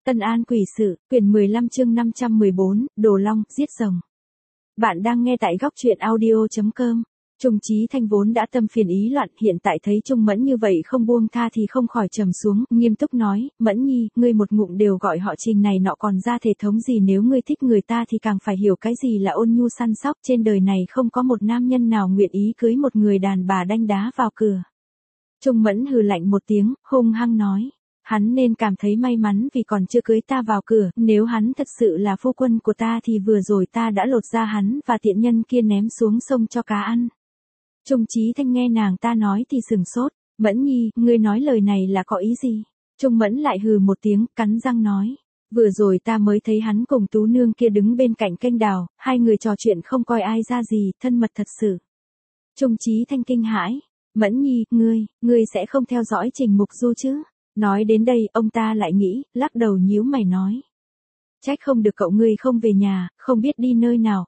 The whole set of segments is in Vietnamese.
Tân An quỷ sự, quyển 15 chương 514, Đồ Long, giết rồng. Bạn đang nghe tại góc truyện audio.com. Trung Chí Thanh vốn đã tâm phiền ý loạn, hiện tại thấy Trung Mẫn như vậy không buông tha thì không khỏi trầm xuống, nghiêm túc nói, Mẫn Nhi, ngươi một ngụm đều gọi họ Trình này nọ còn ra thể thống gì, nếu ngươi thích người ta thì càng phải hiểu cái gì là ôn nhu săn sóc, trên đời này không có một nam nhân nào nguyện ý cưới một người đàn bà đanh đá vào cửa. Trung Mẫn hừ lạnh một tiếng, hung hăng nói. Hắn nên cảm thấy may mắn vì còn chưa cưới ta vào cửa, nếu hắn thật sự là phu quân của ta thì vừa rồi ta đã lột ra hắn và tiện nhân kia ném xuống sông cho cá ăn. Trung Chí Thanh nghe nàng ta nói thì sừng sốt, Mẫn Nhi, ngươi nói lời này là có ý gì? Trung Mẫn lại hừ một tiếng, cắn răng nói, vừa rồi ta mới thấy hắn cùng Tú Nương kia đứng bên cạnh kênh đào, hai người trò chuyện không coi ai ra gì, thân mật thật sự. Trung Chí Thanh kinh hãi, Mẫn Nhi, ngươi sẽ không theo dõi Trình Mục Du chứ? Nói đến đây, ông ta lại nghĩ, lắc đầu nhíu mày nói. Trách không được cậu ngươi không về nhà, không biết đi nơi nào,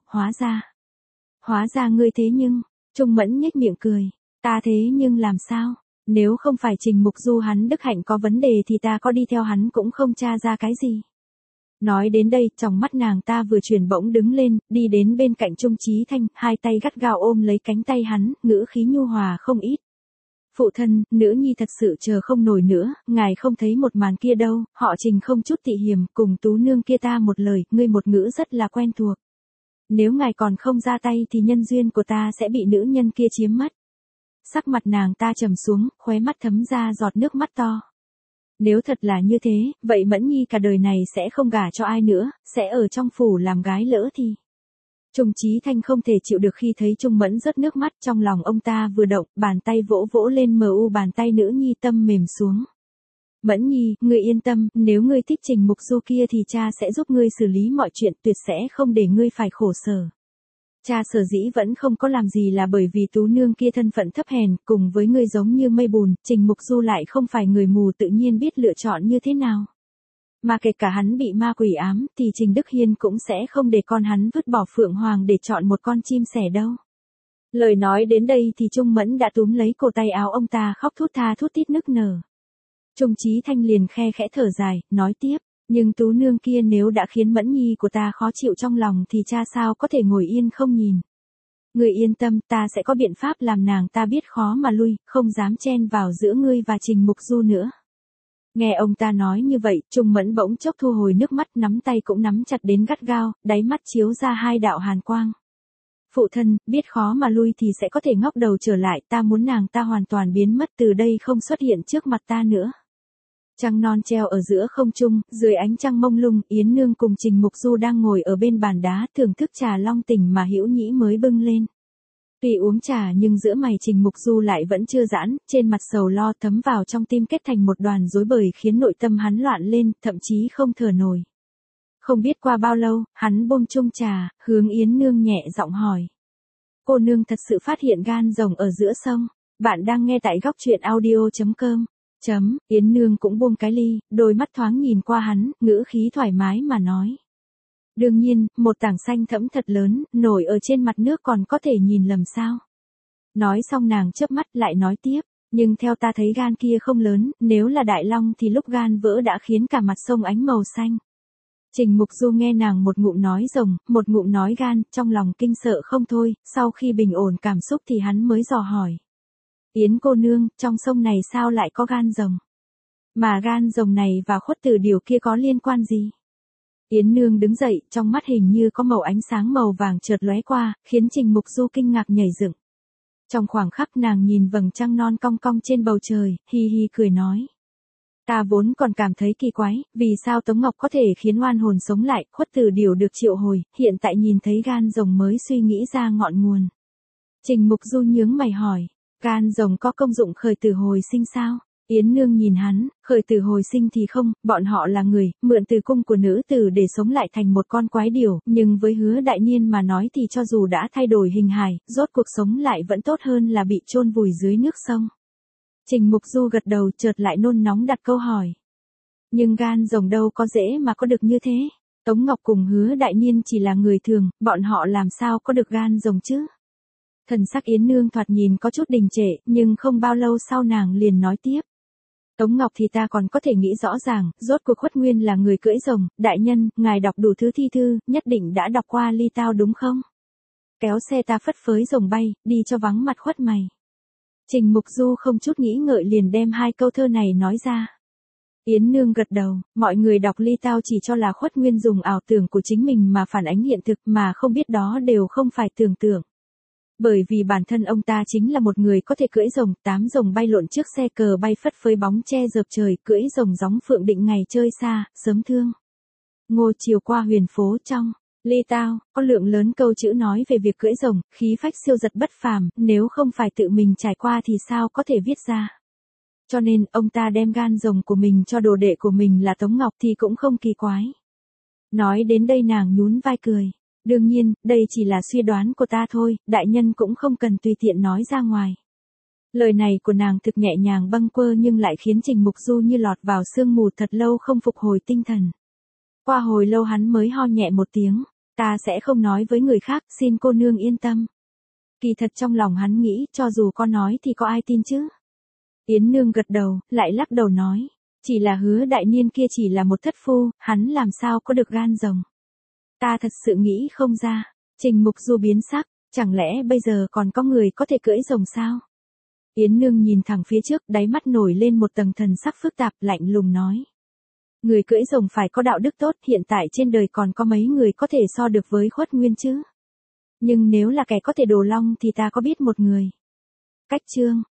hóa ra ngươi thế nhưng, Trung Mẫn nhếch miệng cười, ta thế nhưng làm sao, nếu không phải Trình Mục Du hắn đức hạnh có vấn đề thì ta có đi theo hắn cũng không tra ra cái gì. Nói đến đây, trong mắt nàng ta vừa chuyển bỗng đứng lên, đi đến bên cạnh Trung Chí Thanh, hai tay gắt gao ôm lấy cánh tay hắn, ngữ khí nhu hòa không ít. Phụ thân, nữ nhi thật sự chờ không nổi nữa, ngài không thấy một màn kia đâu, họ Trình không chút tị hiềm, cùng Tú Nương kia ta một lời, ngươi một ngữ rất là quen thuộc. Nếu ngài còn không ra tay thì nhân duyên của ta sẽ bị nữ nhân kia chiếm mất. Sắc mặt nàng ta trầm xuống, khóe mắt thấm ra giọt nước mắt to. Nếu thật là như thế, vậy Mẫn Nhi cả đời này sẽ không gả cho ai nữa, sẽ ở trong phủ làm gái lỡ thì. Trung Chí Thanh không thể chịu được khi thấy Trung Mẫn rớt nước mắt, trong lòng ông ta vừa động, bàn tay vỗ vỗ lên bàn tay nữ nhi, tâm mềm xuống. Mẫn Nhi, ngươi yên tâm, nếu ngươi thích Trình Mục Du kia thì cha sẽ giúp ngươi xử lý mọi chuyện, tuyệt sẽ không để ngươi phải khổ sở. Cha sở dĩ vẫn không có làm gì là bởi vì Tú Nương kia thân phận thấp hèn, cùng với ngươi giống như mây bùn, Trình Mục Du lại không phải người mù, tự nhiên biết lựa chọn như thế nào. Mà kể cả hắn bị ma quỷ ám, thì Trình Đức Hiên cũng sẽ không để con hắn vứt bỏ Phượng Hoàng để chọn một con chim sẻ đâu. Lời nói đến đây thì Trung Mẫn đã túm lấy cổ tay áo ông ta, khóc thút tha thút tít nức nở. Trung Chí Thanh liền khe khẽ thở dài, nói tiếp, nhưng Tú Nương kia nếu đã khiến Mẫn Nhi của ta khó chịu trong lòng thì cha sao có thể ngồi yên không nhìn. Ngươi yên tâm, ta sẽ có biện pháp làm nàng ta biết khó mà lui, không dám chen vào giữa ngươi và Trình Mục Du nữa. Nghe ông ta nói như vậy, Trung Mẫn bỗng chốc thu hồi nước mắt, nắm tay cũng nắm chặt đến gắt gao, đáy mắt chiếu ra hai đạo hàn quang. Phụ thân, biết khó mà lui thì sẽ có thể ngóc đầu trở lại, ta muốn nàng ta hoàn toàn biến mất từ đây, không xuất hiện trước mặt ta nữa. Trăng non treo ở giữa không trung, dưới ánh trăng mông lung, Yến Nương cùng Trình Mục Du đang ngồi ở bên bàn đá, thưởng thức trà long tỉnh mà Hữu Nhĩ mới bưng lên. Tuy uống trà nhưng giữa mày Trình Mục Du lại vẫn chưa giãn, trên mặt sầu lo thấm vào trong tim kết thành một đoàn rối bời, khiến nội tâm hắn loạn lên, thậm chí không thở nổi. Không biết qua bao lâu, hắn buông chung trà, hướng Yến Nương nhẹ giọng hỏi. Cô nương thật sự phát hiện gan rồng ở giữa sông. Bạn đang nghe tại góc truyện audio.com. Yến Nương cũng buông cái ly, đôi mắt thoáng nhìn qua hắn, ngữ khí thoải mái mà nói. Đương nhiên, một tảng xanh thẫm thật lớn, nổi ở trên mặt nước còn có thể nhìn lầm sao. Nói xong nàng chớp mắt lại nói tiếp, nhưng theo ta thấy gan kia không lớn, nếu là đại long thì lúc gan vỡ đã khiến cả mặt sông ánh màu xanh. Trình Mục Du nghe nàng một ngụm nói rồng, một ngụm nói gan, trong lòng kinh sợ không thôi, sau khi bình ổn cảm xúc thì hắn mới dò hỏi. Yến cô nương, trong sông này sao lại có gan rồng? Mà gan rồng này và Khuất Tử Điều kia có liên quan gì? Yến Nương đứng dậy, trong mắt hình như có màu ánh sáng màu vàng chợt lóe qua, khiến Trình Mục Du kinh ngạc nhảy dựng. Trong khoảng khắc nàng nhìn vầng trăng non cong cong trên bầu trời, hi hi cười nói. Ta vốn còn cảm thấy kỳ quái, vì sao Tống Ngọc có thể khiến oan hồn sống lại, Khuất Tử Điều được triệu hồi, hiện tại nhìn thấy gan rồng mới suy nghĩ ra ngọn nguồn. Trình Mục Du nhướng mày hỏi, gan rồng có công dụng khởi tử hồi sinh sao? Yến Nương nhìn hắn, khởi tử hồi sinh thì không, bọn họ là người, mượn từ cung của nữ tử để sống lại thành một con quái điểu, nhưng với Hứa Đại Niên mà nói thì cho dù đã thay đổi hình hài, rốt cuộc sống lại vẫn tốt hơn là bị chôn vùi dưới nước sông. Trình Mục Du gật đầu, chợt lại nôn nóng đặt câu hỏi. Nhưng gan rồng đâu có dễ mà có được như thế. Tống Ngọc cùng Hứa Đại Niên chỉ là người thường, bọn họ làm sao có được gan rồng chứ? Thần sắc Yến Nương thoạt nhìn có chút đình trệ, nhưng không bao lâu sau nàng liền nói tiếp. Tống Ngọc thì ta còn có thể nghĩ rõ ràng, rốt cuộc Khuất Nguyên là người cưỡi rồng, đại nhân, ngài đọc đủ thứ thi thư, nhất định đã đọc qua Ly Tao đúng không? Kéo xe ta phất phới rồng bay, đi cho vắng mặt Khuất mày. Trình Mục Du không chút nghĩ ngợi liền đem hai câu thơ này nói ra. Yến Nương gật đầu, mọi người đọc Ly Tao chỉ cho là Khuất Nguyên dùng ảo tưởng của chính mình mà phản ánh hiện thực mà không biết đó đều không phải tưởng tượng. Bởi vì bản thân ông ta chính là một người có thể cưỡi rồng, 8 rồng bay lộn trước xe cờ bay phất phới bóng che dợp trời, cưỡi rồng gióng phượng định ngày chơi xa, sớm thương. Ngô chiều qua huyền phố trong Ly Tao, có lượng lớn câu chữ nói về việc cưỡi rồng, khí phách siêu giật bất phàm, nếu không phải tự mình trải qua thì sao có thể viết ra. Cho nên, ông ta đem gan rồng của mình cho đồ đệ của mình là Tống Ngọc thì cũng không kỳ quái. Nói đến đây nàng nhún vai cười. Đương nhiên, đây chỉ là suy đoán của ta thôi, đại nhân cũng không cần tùy tiện nói ra ngoài. Lời này của nàng thực nhẹ nhàng bâng quơ nhưng lại khiến Trình Mục Du như lọt vào sương mù thật lâu không phục hồi tinh thần. Qua hồi lâu hắn mới ho nhẹ một tiếng, ta sẽ không nói với người khác, xin cô nương yên tâm. Kỳ thật trong lòng hắn nghĩ, cho dù có nói thì có ai tin chứ? Yến Nương gật đầu, lại lắc đầu nói, chỉ là Hứa đại niên kia chỉ là một thất phu, hắn làm sao có được gan rồng. Ta thật sự nghĩ không ra. Trình Mục Du biến sắc, chẳng lẽ bây giờ còn có người có thể cưỡi rồng sao? Yến Nương nhìn thẳng phía trước, đáy mắt nổi lên một tầng thần sắc phức tạp, lạnh lùng nói. Người cưỡi rồng phải có đạo đức tốt, hiện tại trên đời còn có mấy người có thể so được với Khuất Nguyên chứ? Nhưng nếu là kẻ có thể đồ long thì ta có biết một người. Cách chương